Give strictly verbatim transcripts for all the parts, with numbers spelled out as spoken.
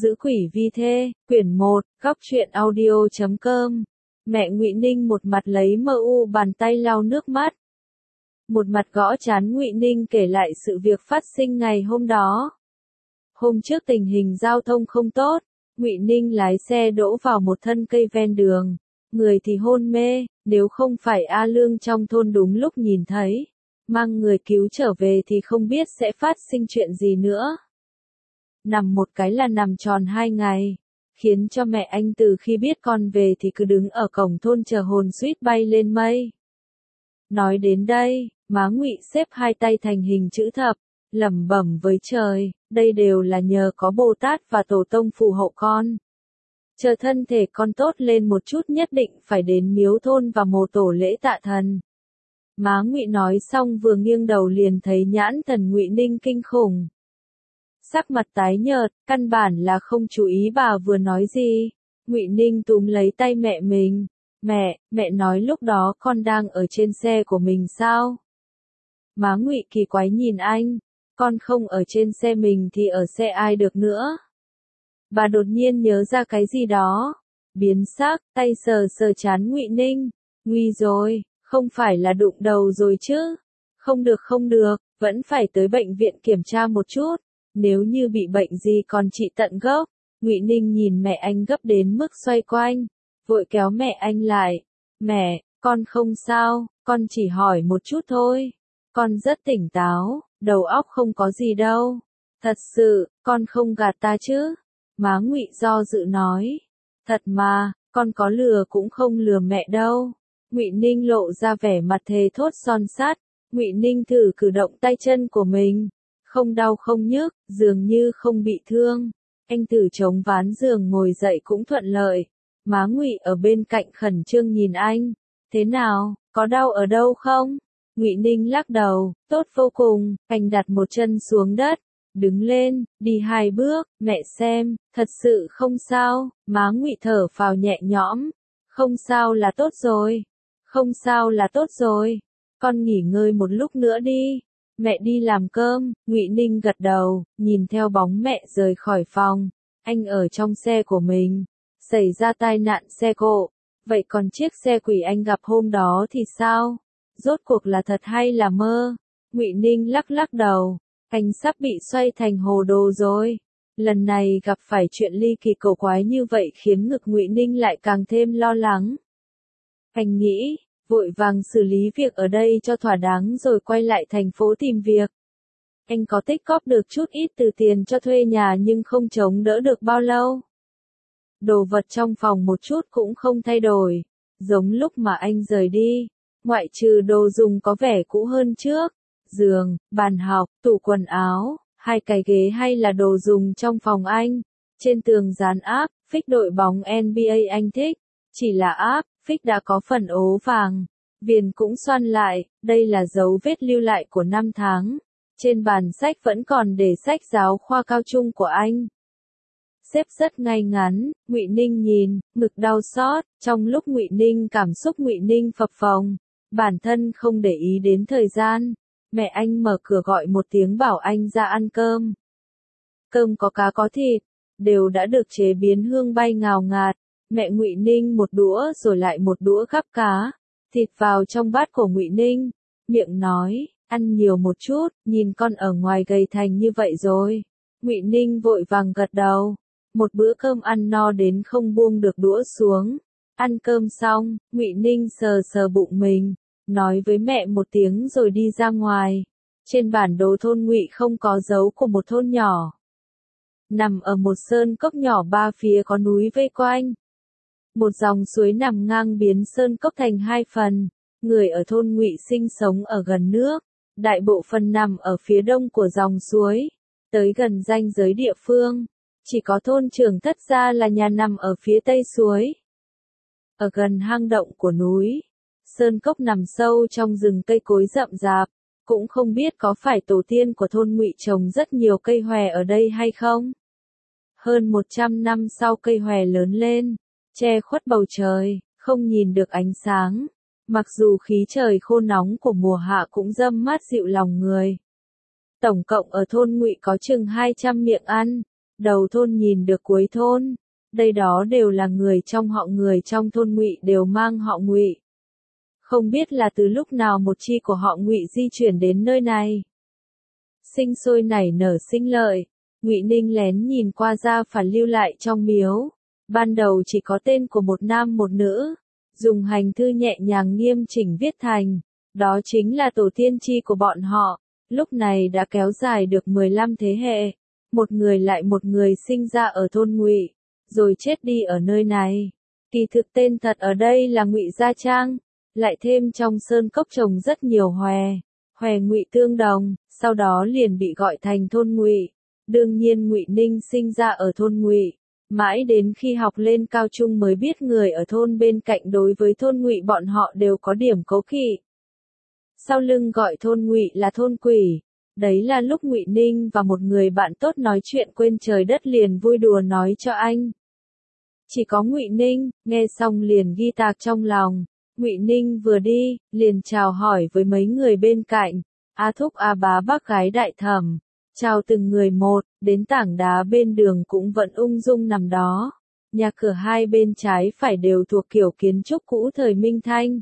Giữ quỷ vi thê, quyển một, góc truyện audio chấm com. Mẹ Ngụy Ninh một mặt lấy mờ u bàn tay lau nước mắt, một mặt gõ trán Ngụy Ninh kể lại sự việc phát sinh ngày hôm đó. Hôm trước tình hình giao thông không tốt, Ngụy Ninh lái xe đỗ vào một thân cây ven đường, người thì hôn mê, nếu không phải A Lương trong thôn đúng lúc nhìn thấy, mang người cứu trở về thì không biết sẽ phát sinh chuyện gì nữa. Nằm một cái là nằm tròn hai ngày, khiến cho mẹ anh từ khi biết con về thì cứ đứng ở cổng thôn chờ hồn suýt bay lên mây. Nói đến đây, má Ngụy xếp hai tay thành hình chữ thập, lẩm bẩm với trời, đây đều là nhờ có Bồ Tát và Tổ Tông phù hộ con. Chờ thân thể con tốt lên một chút nhất định phải đến miếu thôn và mồ tổ lễ tạ thần. Má Ngụy nói xong vừa nghiêng đầu liền thấy nhãn thần Ngụy Ninh kinh khủng. Sắc mặt tái nhợt, căn bản là không chú ý bà vừa nói gì. Ngụy Ninh túm lấy tay mẹ mình. Mẹ, mẹ nói lúc đó con đang ở trên xe của mình sao? Má Ngụy kỳ quái nhìn anh. Con không ở trên xe mình thì ở xe ai được nữa? Bà đột nhiên nhớ ra cái gì đó. Biến sắc, tay sờ sờ trán Ngụy Ninh. Nguy rồi, không phải là đụng đầu rồi chứ? Không được không được, vẫn phải tới bệnh viện kiểm tra một chút. Nếu như bị bệnh gì còn trị tận gốc. Ngụy Ninh nhìn mẹ anh gấp đến mức xoay quanh, vội kéo mẹ anh lại. Mẹ, con không sao, con chỉ hỏi một chút thôi. Con rất tỉnh táo, đầu óc không có gì đâu. Thật sự, con không gạt ta chứ? Má Ngụy do dự nói. Thật mà, con có lừa cũng không lừa mẹ đâu. Ngụy Ninh lộ ra vẻ mặt thề thốt son sắt. Ngụy Ninh thử cử động tay chân của mình. Không đau không nhức, dường như không bị thương. Anh thử chống ván giường ngồi dậy cũng thuận lợi. Má Ngụy ở bên cạnh khẩn trương nhìn anh. Thế nào, có đau ở đâu không? Ngụy Ninh lắc đầu, tốt vô cùng. Anh đặt một chân xuống đất, đứng lên, đi hai bước. Mẹ xem, thật sự không sao. Má Ngụy thở phào nhẹ nhõm. Không sao là tốt rồi. Không sao là tốt rồi. Con nghỉ ngơi một lúc nữa đi. Mẹ đi làm cơm. Ngụy Ninh gật đầu, nhìn theo bóng mẹ rời khỏi phòng. Anh ở trong xe của mình, xảy ra tai nạn xe cộ. Vậy còn chiếc xe quỷ anh gặp hôm đó thì sao? Rốt cuộc là thật hay là mơ? Ngụy Ninh lắc lắc đầu. Anh sắp bị xoay thành hồ đồ rồi. Lần này gặp phải chuyện ly kỳ cổ quái như vậy khiến ngực Ngụy Ninh lại càng thêm lo lắng. Anh nghĩ, vội vàng xử lý việc ở đây cho thỏa đáng rồi quay lại thành phố tìm việc. Anh có tích góp được chút ít từ tiền cho thuê nhà nhưng không chống đỡ được bao lâu. Đồ vật trong phòng một chút cũng không thay đổi, giống lúc mà anh rời đi, ngoại trừ đồ dùng có vẻ cũ hơn trước, giường, bàn học, tủ quần áo, hai cái ghế hay là đồ dùng trong phòng anh. Trên tường dán áp, phích đội bóng en bi ây anh thích, chỉ là áp, phích đã có phần ố vàng, viền cũng xoăn lại, đây là dấu vết lưu lại của năm tháng. Trên bàn sách vẫn còn để sách giáo khoa cao trung của anh. Xếp rất ngay ngắn, Ngụy Ninh nhìn, ngực đau xót, trong lúc Ngụy Ninh cảm xúc Ngụy Ninh phập phồng, bản thân không để ý đến thời gian. Mẹ anh mở cửa gọi một tiếng bảo anh ra ăn cơm. Cơm có cá có thịt, đều đã được chế biến hương bay ngào ngạt. Mẹ Ngụy Ninh một đũa rồi lại một đũa gắp cá, thịt vào trong bát của Ngụy Ninh, miệng nói, ăn nhiều một chút, nhìn con ở ngoài gầy thành như vậy rồi. Ngụy Ninh vội vàng gật đầu, một bữa cơm ăn no đến không buông được đũa xuống. Ăn cơm xong, Ngụy Ninh sờ sờ bụng mình, nói với mẹ một tiếng rồi đi ra ngoài. Trên bản đồ thôn Ngụy không có dấu của một thôn nhỏ. Nằm ở một sơn cốc nhỏ ba phía có núi vây quanh. Một dòng suối nằm ngang biến sơn cốc thành hai phần. Người ở thôn Ngụy sinh sống ở gần nước. Đại bộ phận nằm ở phía đông của dòng suối, tới gần ranh giới địa phương. Chỉ có thôn Trường Thất Gia là nhà nằm ở phía tây suối. Ở gần hang động của núi, sơn cốc nằm sâu trong rừng cây cối rậm rạp. Cũng không biết có phải tổ tiên của thôn Ngụy trồng rất nhiều cây hòe ở đây hay không? Hơn một trăm năm sau cây hòe lớn lên, che khuất bầu trời, không nhìn được ánh sáng. Mặc dù khí trời khô nóng của mùa hạ cũng râm mát dịu lòng người. Tổng cộng ở thôn Ngụy có chừng hai trăm miệng ăn, đầu thôn nhìn được cuối thôn. Đây đó đều là người trong họ, người trong thôn Ngụy đều mang họ Ngụy. Không biết là từ lúc nào một chi của họ Ngụy di chuyển đến nơi này. Sinh sôi nảy nở sinh lợi, Ngụy Ninh lén nhìn qua gia phả lưu lại trong miếu. Ban đầu chỉ có tên của một nam một nữ, dùng hành thư nhẹ nhàng nghiêm chỉnh viết thành, đó chính là tổ tiên chi của bọn họ, lúc này đã kéo dài được mười lăm thế hệ, một người lại một người sinh ra ở thôn Ngụy, rồi chết đi ở nơi này. Kỳ thực tên thật ở đây là Ngụy Gia Trang, lại thêm trong sơn cốc trồng rất nhiều hòe, hòe Ngụy tương đồng, sau đó liền bị gọi thành thôn Ngụy. Đương nhiên Ngụy Ninh sinh ra ở thôn Ngụy. Mãi đến khi học lên cao trung mới biết người ở thôn bên cạnh đối với thôn Ngụy bọn họ đều có điểm cố kỵ. Sau lưng gọi thôn Ngụy là thôn quỷ. Đấy là lúc Ngụy Ninh và một người bạn tốt nói chuyện quên trời đất liền vui đùa nói cho anh. Chỉ có Ngụy Ninh, nghe xong liền ghi tạc trong lòng. Ngụy Ninh vừa đi, liền chào hỏi với mấy người bên cạnh. A thúc A bá bác gái đại thẩm. Chào từng người một, đến tảng đá bên đường cũng vẫn ung dung nằm đó. Nhà cửa hai bên trái phải đều thuộc kiểu kiến trúc cũ thời Minh Thanh.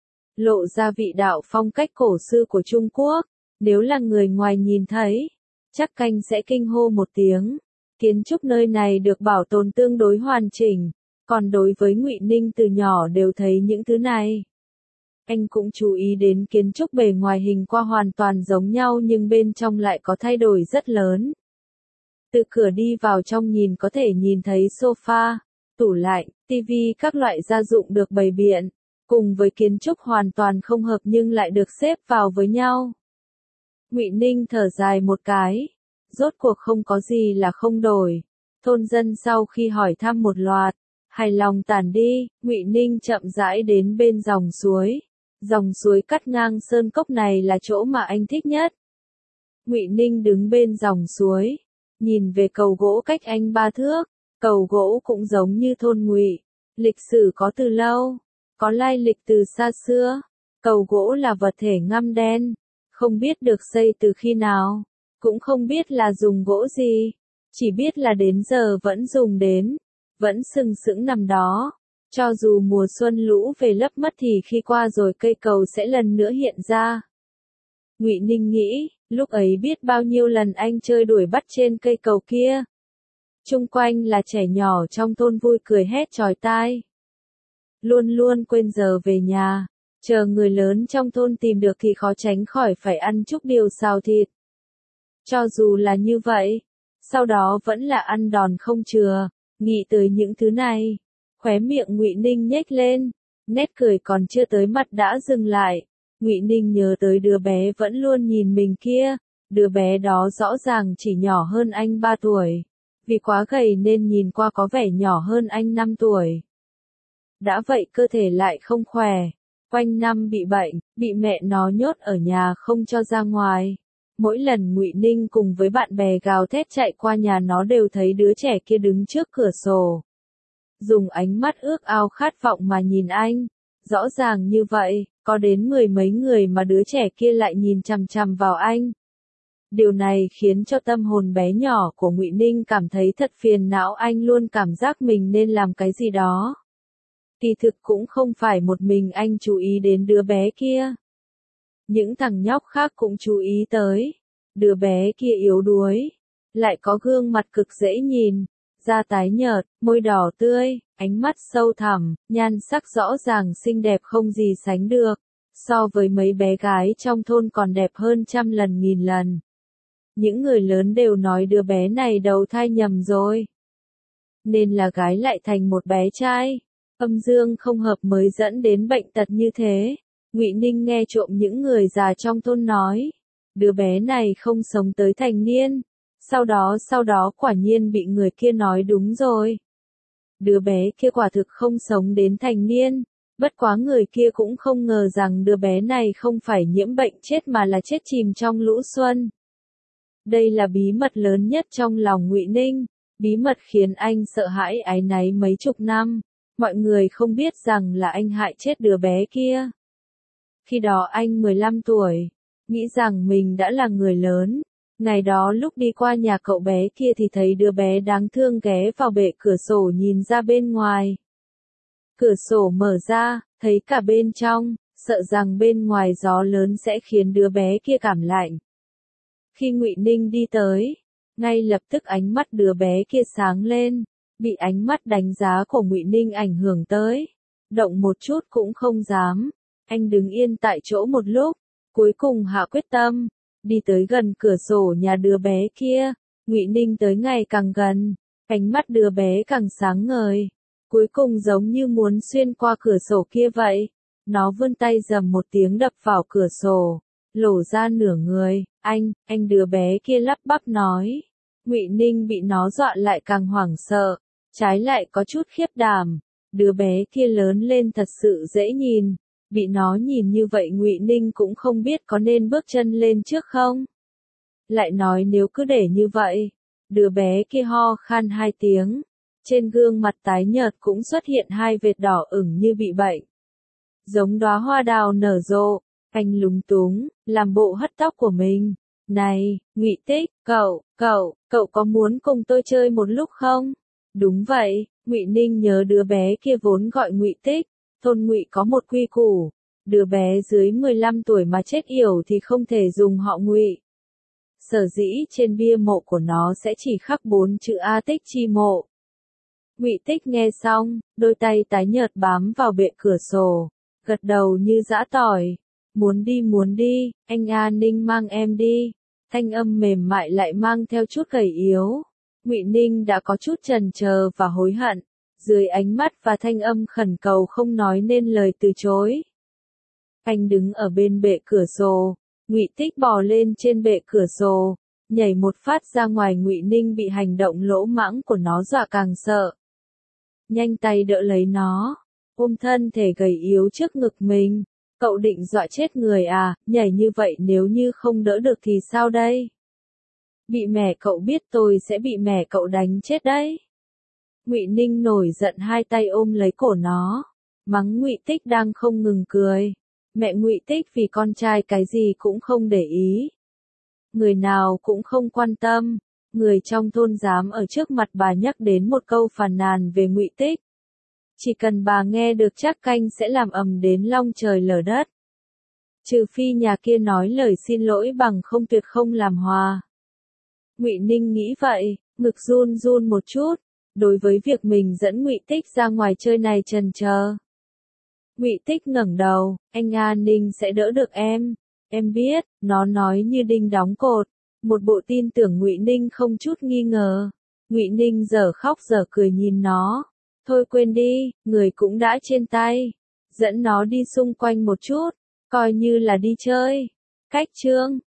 Lộ ra vị đạo phong cách cổ xưa của Trung Quốc. Nếu là người ngoài nhìn thấy, chắc canh sẽ kinh hô một tiếng. Kiến trúc nơi này được bảo tồn tương đối hoàn chỉnh. Còn đối với Ngụy Ninh từ nhỏ đều thấy những thứ này. Anh cũng chú ý đến kiến trúc bề ngoài hình qua hoàn toàn giống nhau nhưng bên trong lại có thay đổi rất lớn. Từ cửa đi vào trong nhìn có thể nhìn thấy sofa, tủ lạnh, tivi các loại gia dụng được bày biện, cùng với kiến trúc hoàn toàn không hợp nhưng lại được xếp vào với nhau. Ngụy Ninh thở dài một cái, rốt cuộc không có gì là không đổi. Thôn dân sau khi hỏi thăm một loạt, hài lòng tản đi, Ngụy Ninh chậm rãi đến bên dòng suối. Dòng suối cắt ngang sơn cốc này là chỗ mà anh thích nhất. Ngụy Ninh đứng bên dòng suối, nhìn về cầu gỗ cách anh ba thước, cầu gỗ cũng giống như thôn Ngụy, lịch sử có từ lâu, có lai lịch từ xa xưa. Cầu gỗ là vật thể ngăm đen, không biết được xây từ khi nào, cũng không biết là dùng gỗ gì, chỉ biết là đến giờ vẫn dùng đến, vẫn sừng sững nằm đó. Cho dù mùa xuân lũ về lấp mất thì khi qua rồi cây cầu sẽ lần nữa hiện ra. Ngụy Ninh nghĩ, lúc ấy biết bao nhiêu lần anh chơi đuổi bắt trên cây cầu kia. Chung quanh là trẻ nhỏ trong thôn vui cười hét chói tai. Luôn luôn quên giờ về nhà, chờ người lớn trong thôn tìm được thì khó tránh khỏi phải ăn chút điều xào thịt. Cho dù là như vậy, sau đó vẫn là ăn đòn không chừa, nghĩ tới những thứ này. Khóe miệng Ngụy Ninh nhếch lên, nét cười còn chưa tới mặt đã dừng lại. Ngụy Ninh nhớ tới đứa bé vẫn luôn nhìn mình kia, đứa bé đó rõ ràng chỉ nhỏ hơn anh ba tuổi, vì quá gầy nên nhìn qua có vẻ nhỏ hơn anh năm tuổi. Đã vậy cơ thể lại không khỏe, quanh năm bị bệnh, bị mẹ nó nhốt ở nhà không cho ra ngoài. Mỗi lần Ngụy Ninh cùng với bạn bè gào thét chạy qua nhà nó đều thấy đứa trẻ kia đứng trước cửa sổ. Dùng ánh mắt ước ao khát vọng mà nhìn anh, rõ ràng như vậy, có đến mười mấy người mà đứa trẻ kia lại nhìn chằm chằm vào anh. Điều này khiến cho tâm hồn bé nhỏ của Ngụy Ninh cảm thấy thật phiền não, anh luôn cảm giác mình nên làm cái gì đó. Kỳ thực cũng không phải một mình anh chú ý đến đứa bé kia. Những thằng nhóc khác cũng chú ý tới. Đứa bé kia yếu đuối, lại có gương mặt cực dễ nhìn. Da tái nhợt, môi đỏ tươi, ánh mắt sâu thẳm, nhan sắc rõ ràng xinh đẹp không gì sánh được. So với mấy bé gái trong thôn còn đẹp hơn trăm lần nghìn lần. Những người lớn đều nói đứa bé này đầu thai nhầm rồi. Nên là gái lại thành một bé trai. Âm dương không hợp mới dẫn đến bệnh tật như thế. Ngụy Ninh nghe trộm những người già trong thôn nói. Đứa bé này không sống tới thành niên. Sau đó sau đó quả nhiên bị người kia nói đúng rồi. Đứa bé kia quả thực không sống đến thành niên. Bất quá người kia cũng không ngờ rằng đứa bé này không phải nhiễm bệnh chết mà là chết chìm trong lũ xuân. Đây là bí mật lớn nhất trong lòng Ngụy Ninh. Bí mật khiến anh sợ hãi áy náy mấy chục năm. Mọi người không biết rằng là anh hại chết đứa bé kia. Khi đó anh mười lăm tuổi. Nghĩ rằng mình đã là người lớn. Ngày đó lúc đi qua nhà cậu bé kia thì thấy đứa bé đáng thương ghé vào bệ cửa sổ nhìn ra bên ngoài. Cửa sổ mở ra, thấy cả bên trong, sợ rằng bên ngoài gió lớn sẽ khiến đứa bé kia cảm lạnh. Khi Ngụy Ninh đi tới, ngay lập tức ánh mắt đứa bé kia sáng lên, bị ánh mắt đánh giá của Ngụy Ninh ảnh hưởng tới, động một chút cũng không dám. Anh đứng yên tại chỗ một lúc, cuối cùng hạ quyết tâm, đi tới gần cửa sổ nhà đứa bé kia. Ngụy Ninh tới ngày càng gần, ánh mắt đứa bé càng sáng ngời, cuối cùng giống như muốn xuyên qua cửa sổ kia vậy. Nó vươn tay rầm một tiếng đập vào cửa sổ, lộ ra nửa người. Anh, anh đứa bé kia lắp bắp nói. Ngụy Ninh bị nó dọa lại càng hoảng sợ, trái lại có chút khiếp đảm. Đứa bé kia lớn lên thật sự dễ nhìn, bị nó nhìn như vậy Ngụy Ninh cũng không biết có nên bước chân lên trước không. Lại nói nếu cứ để như vậy, đứa bé kia ho khan hai tiếng, trên gương mặt tái nhợt cũng xuất hiện hai vệt đỏ ửng như bị bệnh. Giống đóa hoa đào nở rộ, anh lúng túng, làm bộ hất tóc của mình. Này, Ngụy Tích, cậu, cậu, cậu có muốn cùng tôi chơi một lúc không? Đúng vậy, Ngụy Ninh nhớ đứa bé kia vốn gọi Ngụy Tích, thôn Ngụy có một quy củ, đứa bé dưới mười lăm tuổi mà chết yểu thì không thể dùng họ Ngụy. Sở dĩ trên bia mộ của nó sẽ chỉ khắc bốn chữ A Tích chi mộ. Ngụy Tích nghe xong, đôi tay tái nhợt bám vào bệ cửa sổ, gật đầu như giã tỏi. Muốn đi muốn đi, anh A Ninh mang em đi. Thanh âm mềm mại lại mang theo chút gầy yếu. Ngụy Ninh đã có chút chần chờ và hối hận, dưới ánh mắt và thanh âm khẩn cầu không nói nên lời từ chối. Anh đứng ở bên bệ cửa sổ, Ngụy Tích bò lên trên bệ cửa sổ, nhảy một phát ra ngoài. Ngụy Ninh bị hành động lỗ mãng của nó dọa càng sợ. Nhanh tay đỡ lấy nó, ôm thân thể gầy yếu trước ngực mình. Cậu định dọa chết người à, nhảy như vậy nếu như không đỡ được thì sao đây? Bị mẹ cậu biết tôi sẽ bị mẹ cậu đánh chết đấy. Ngụy Ninh nổi giận hai tay ôm lấy cổ nó, mắng Ngụy Tích đang không ngừng cười. Mẹ Ngụy Tích vì con trai cái gì cũng không để ý. Người nào cũng không quan tâm, người trong thôn dám ở trước mặt bà nhắc đến một câu phàn nàn về Ngụy Tích. Chỉ cần bà nghe được chắc canh sẽ làm ầm đến long trời lở đất. Trừ phi nhà kia nói lời xin lỗi bằng không tuyệt không làm hòa. Ngụy Ninh nghĩ vậy, ngực run run một chút, đối với việc mình dẫn Ngụy Tích ra ngoài chơi này chần chờ. Ngụy Tích ngẩng đầu, anh A Ninh sẽ đỡ được em, em biết, nó nói như đinh đóng cột, một bộ tin tưởng Ngụy Ninh không chút nghi ngờ. Ngụy Ninh dở khóc dở cười nhìn nó. Thôi quên đi, người cũng đã trên tay. Dẫn nó đi xung quanh một chút, coi như là đi chơi. Cách chương